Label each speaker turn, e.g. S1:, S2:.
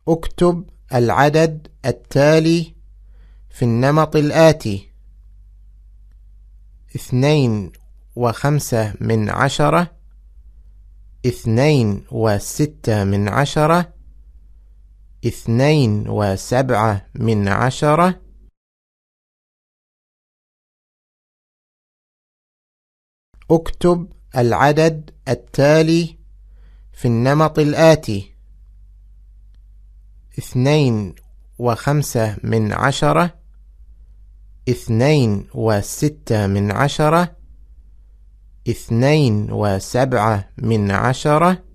S1: اكتب العدد التالي في النمط الآتي: 2.5 2.6 2.7. اكتب العدد التالي في النمط الآتي: 2.5 2.6 2.7.